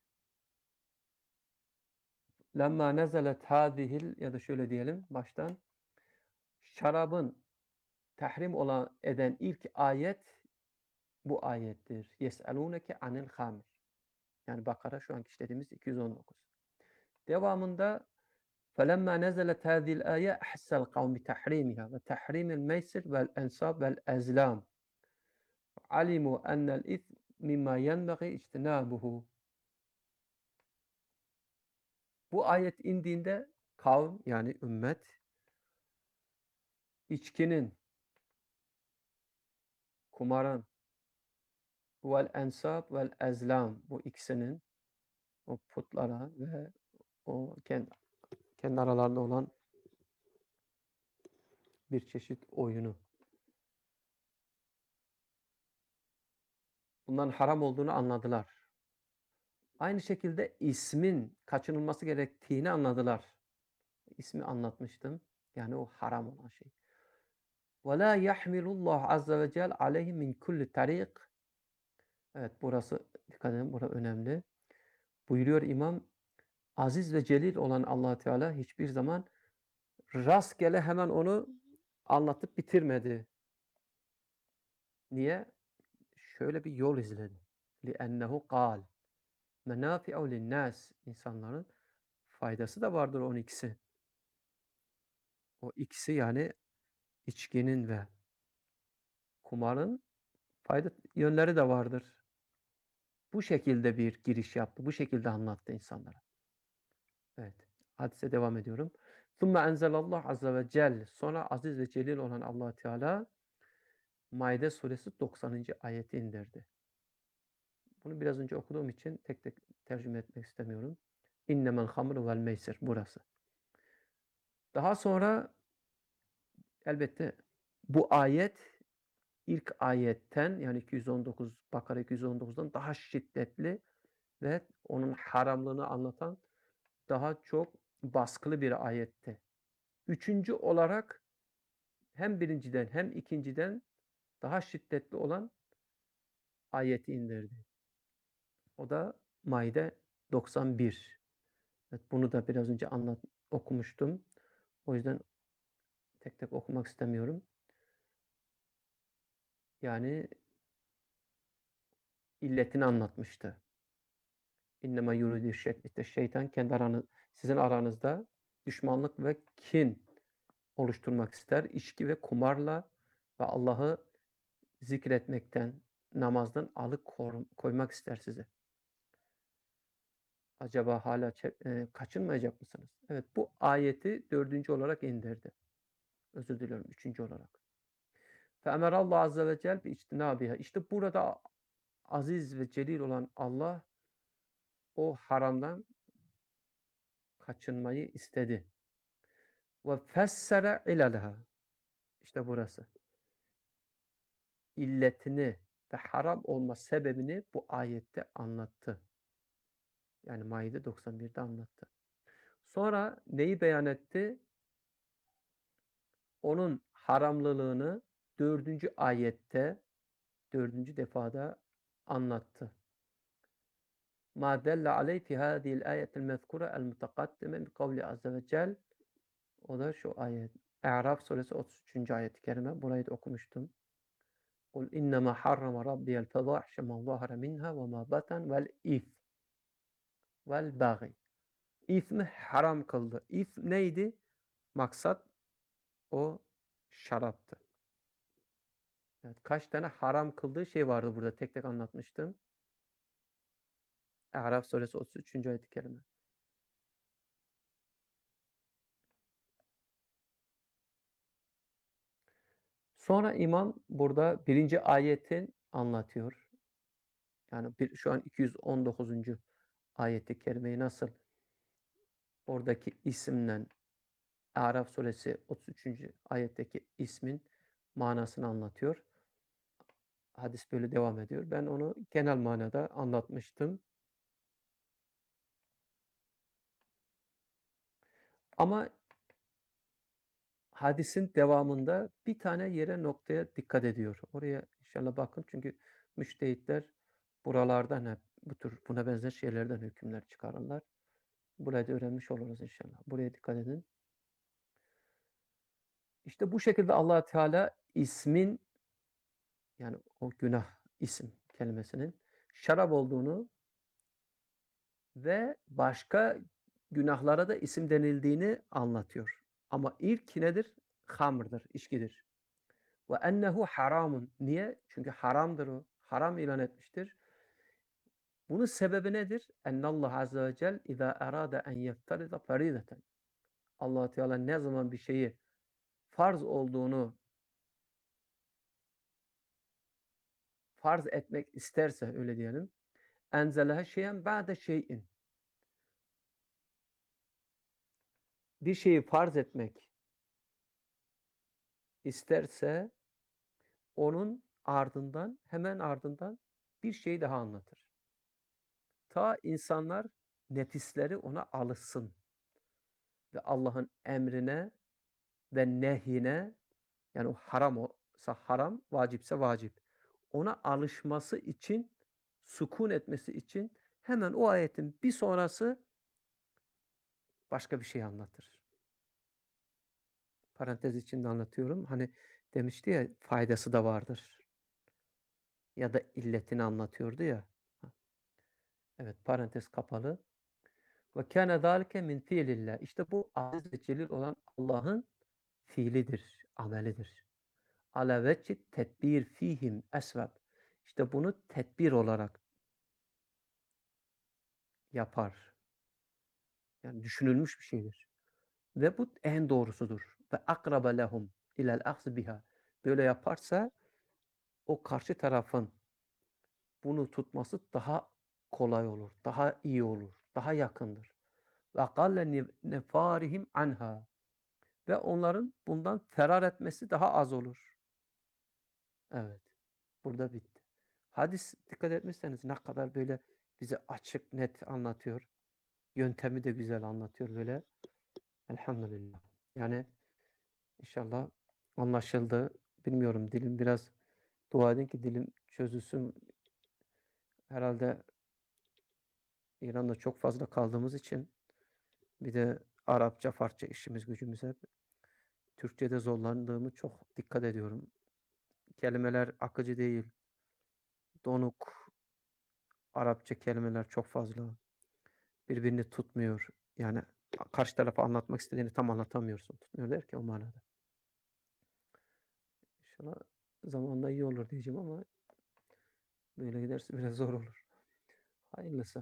lemma nezelet hadihil ya da şöyle diyelim baştan şarabın tahrim olan eden ilk ayet bu ayettir. Yes'elûneke anil hamr. Yani Bakara şu anki işlediğimiz iki yüz on dokuz. Devamında فَلَمَّا نَزَلَتْ هَذِهِ الْآيَةِ أَحَسَّ الْقَوْمِ بِتَحْرِيمِهَا وَتَحْرِيمِ الْمَيْسِرِ وَالْأَنْصَابِ وَالْأَزْلَامِ عَلِمُوا أَنَّ الْإِثْمَ مِمَّا يَنْبَغِي اجْتِنَابُهُ. Bu ayet indiğinde kavm yani ümmet içkinin, kumarın, vel ensab vel ezlam bu ikisinin o putlara ve o kendi, kendi aralarında olan bir çeşit oyunu. Bunların haram olduğunu anladılar. Aynı şekilde ismin kaçınılması gerektiğini anladılar. İsmi anlatmıştım. Yani o haram olan şey. وَلَا يَحْمِلُ اللّٰهُ عَزَّ وَجَلْ عَلَيْهِ مِنْ كُلِّ طَرِيقٍ. Evet burası dikkat edin burası önemli. Buyuruyor İmam aziz ve celil olan Allah Teala hiçbir zaman rastgele hemen onu anlatıp bitirmedi. Niye? Şöyle bir yol izledi. لِأَنَّهُ قَالْ مَنَافِعُ لِلنَّاسِ. İnsanların faydası da vardır onun ikisi. O ikisi yani içkinin ve kumarın fayda yönleri de vardır. Bu şekilde bir giriş yaptı. Bu şekilde anlattı insanlara. Evet. Hadise devam ediyorum. ثُمَّ أَنْزَلَ اللّٰهُ عَزَّ وَجَلَّ Sonra aziz ve celil olan Allah Teala Maide suresi doksanıncı ayeti indirdi. Bunu biraz önce okuduğum için tek tek tercüme etmek istemiyorum. İnnemel hamru vel meysir burası. Daha sonra elbette bu ayet ilk ayetten yani iki yüz on dokuz Bakara iki yüz on dokuzdan daha şiddetli ve onun haramlığını anlatan daha çok baskılı bir ayetti. Üçüncü olarak hem birinciden hem ikinciden daha şiddetli olan ayeti indirdi. O da Maide doksan bir. Evet, bunu da biraz önce anlat okumuştum. O yüzden tek tek okumak istemiyorum. Yani illetini anlatmıştı. İnnemâ yuridü şeytan, işte şeytan kendi aranız, sizin aranızda düşmanlık ve kin oluşturmak ister. İçki ve kumarla ve Allah'ı zikretmekten, namazdan alıkoymak ister sizi. Acaba hala e, kaçınmayacak mısınız? Evet, bu ayeti dördüncü olarak indirdi. Özür diliyorum, üçüncü olarak. فَاَمَرَ اللّٰهُ عَزَّ وَجَلْ بِاِجْتِنَابِهَا İşte burada aziz ve celil olan Allah o haramdan kaçınmayı istedi. وَفَسَّرَ عِلَلَهَا İşte burası. İlletini ve haram olma sebebini bu ayette anlattı. Yani Maide doksan birde anlattı. Sonra neyi beyan etti? Onun haramlılığını dördüncü ayette, dördüncü defada anlattı. Ma delle aleyh fi hâzihil âyetil mezkure el mutakaddime bi kavli azze ve cel. O da şu ayet. E'raf suresi otuz üçüncü ayet-i kerime. Burayı da okumuştum. Kul innema harrama rabbiyel fedâhşe ma zahara minha ve ma batan vel if vel bâgî. İsmi haram kıldı. İsm neydi? Maksat o şaraptı. Evet, kaç tane haram kıldığı şey vardı burada. Tek tek anlatmıştım. E'raf suresi otuz üçüncü ayet-i kerime. Sonra imam burada birinci ayetin anlatıyor. Yani bir, şu an iki yüz on dokuzuncu ayet-i kerimeyi nasıl oradaki isimden Araf suresi otuz üçüncü ayetteki ismin manasını anlatıyor. Hadis böyle devam ediyor. Ben onu genel manada anlatmıştım. Ama hadisin devamında bir tane yere noktaya dikkat ediyor. Oraya inşallah bakın çünkü müştehitler buralardan hep bu tür buna benzer şeylerden hükümler çıkarırlar. Burayı da öğrenmiş oluruz inşallah. Buraya dikkat edin. İşte bu şekilde Allah Teala ismin yani o günah isim kelimesinin şarap olduğunu ve başka günahlara da isim denildiğini anlatıyor. Ama ilk nedir? Hamrdır, içkidir. Ve ennehu haramun. Niye? Çünkü haramdır o. Haram ilan etmiştir. Bunun sebebi nedir? Ennallah azze ve cel izâ erâde en yeftarida ferideten. Allah Teala ne zaman bir şeyi farz olduğunu farz etmek isterse öyle diyelim. Enzelehe şeyen ba'de şeyin. Bir şeyi farz etmek isterse onun ardından hemen ardından bir şey daha anlatır. Ta insanlar nefisleri ona alışsın ve Allah'ın emrine ve nehyine yani o haram olsa haram, vacipse vacip. Ona alışması için, sukun etmesi için hemen o ayetin bir sonrası başka bir şey anlatır. Parantez içinde anlatıyorum. Hani demişti ya faydası da vardır. Ya da illetini anlatıyordu ya. Evet, parantez kapalı. Ve kâne zâlike min fiilillah. İşte bu aziz ve celil olan Allah'ın fiilidir, amelidir. ala vecci tedbir fihim esvab. İşte bunu tedbir olarak yapar. Yani düşünülmüş bir şeydir. Ve bu en doğrusudur. Ve akraba lehum ilel ahz biha. Böyle yaparsa o karşı tarafın bunu tutması daha kolay olur, daha iyi olur, daha yakındır. Ve kalle nefarihim anha. Ve onların bundan ferar etmesi daha az olur. Evet. Burada bitti. Hadis dikkat etmişseniz ne kadar böyle bize açık, net anlatıyor. Yöntemi de güzel anlatıyor böyle. Elhamdülillah. Yani inşallah anlaşıldı. Bilmiyorum, dilim biraz, dua edin ki dilim çözülsün. Herhalde İran'da çok fazla kaldığımız için bir de Arapça, Farsça işimiz gücümüz hep. Türkçe'de zorlandığımı çok dikkat ediyorum. Kelimeler akıcı değil. Donuk. Arapça kelimeler çok fazla. Birbirini tutmuyor. Yani karşı tarafa anlatmak istediğini tam anlatamıyorsun. Tutmuyor der ki o manada. İnşallah zamanla iyi olur diyeceğim ama böyle giderse biraz zor olur. Hayırlısı.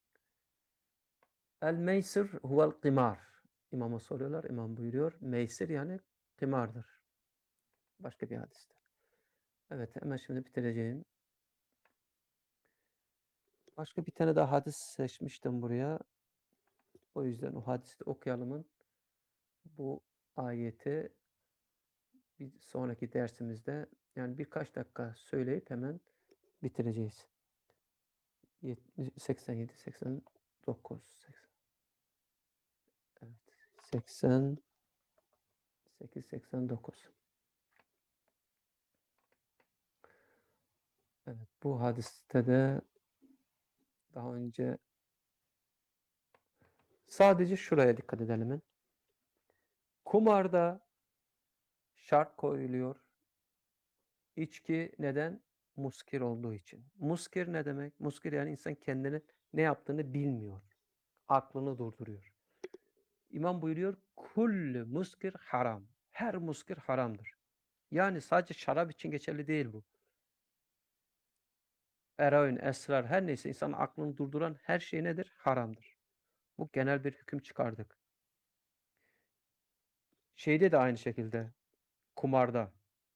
El meysir huvel qimar. İmama soruyorlar. İmam buyuruyor. Meysir yani kımardır. Başka bir hadiste. Evet, hemen şimdi bitireceğim. Başka bir tane daha hadis seçmiştim buraya. O yüzden o hadisi okuyalımın bu ayeti bir sonraki dersimizde, yani birkaç dakika söyleyip hemen bitireceğiz. seksen yedi, seksen dokuz, seksen, evet, seksen sekiz, seksen dokuz. Evet, bu hadiste de daha önce sadece şuraya dikkat edelim. Kumarda şart koyuluyor. İçki neden? Muskir olduğu için. Muskir ne demek? Muskir yani insan kendini ne yaptığını bilmiyor. Aklını durduruyor. İmam buyuruyor, kullü muskir haram. Her muskir haramdır. Yani sadece şarap için geçerli değil bu. Eroin, esrar, her neyse insanın aklını durduran her şey nedir? Haramdır. Bu genel bir hüküm çıkardık. Şeyde de aynı şekilde, kumarda.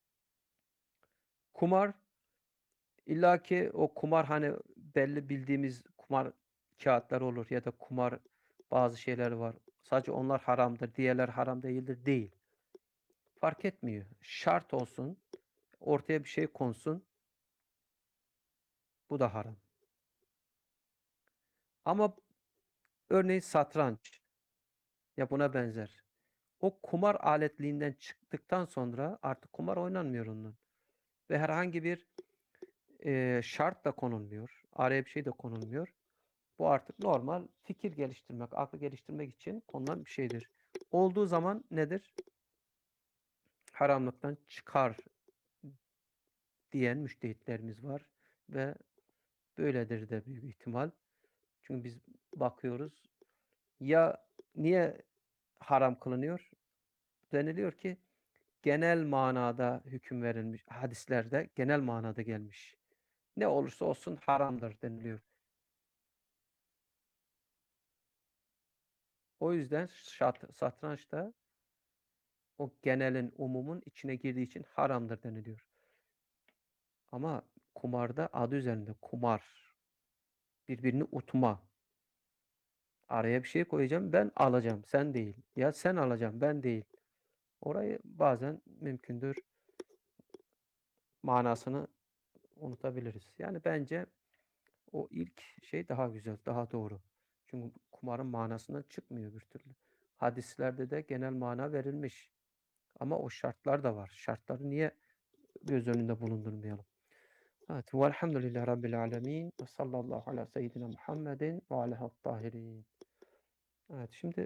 Kumar, illaki o kumar hani belli bildiğimiz kumar kağıtları olur ya da kumar bazı şeyler var. Sadece onlar haramdır, diğerler haram değildir. Değil. Fark etmiyor. Şart olsun, ortaya bir şey konsun. Bu da haram. Ama örneğin satranç ya buna benzer. O kumar aletliğinden çıktıktan sonra artık kumar oynanmıyor ondan. Ve herhangi bir e, şart da konulmuyor. Araya bir şey de konulmuyor. Bu artık normal fikir geliştirmek, aklı geliştirmek için konulan bir şeydir. Olduğu zaman nedir? Haramlıktan çıkar diyen müştehitlerimiz var. Ve böyledir de büyük ihtimal. Çünkü biz bakıyoruz. Ya niye haram kılınıyor? Deniliyor ki genel manada hüküm verilmiş. Hadislerde genel manada gelmiş. Ne olursa olsun haramdır deniliyor. O yüzden şat, satrançta o genelin, umumun içine girdiği için haramdır deniliyor. Ama kumarda adı üzerinde kumar. Birbirini utma. Araya bir şey koyacağım, ben alacağım, sen değil. Ya sen alacaksın, ben değil. Orayı bazen mümkündür manasını unutabiliriz. Yani bence o ilk şey daha güzel, daha doğru. Çünkü kumarın manasından çıkmıyor bir türlü. Hadislerde de genel mana verilmiş. Ama o şartlar da var. Şartları niye göz önünde bulundurmayalım? Evet. Velhamdülillahi Rabbil alemin. Ve sallallahu ala seyyidina Muhammedin ve aleyhi tahirin. Evet. Şimdi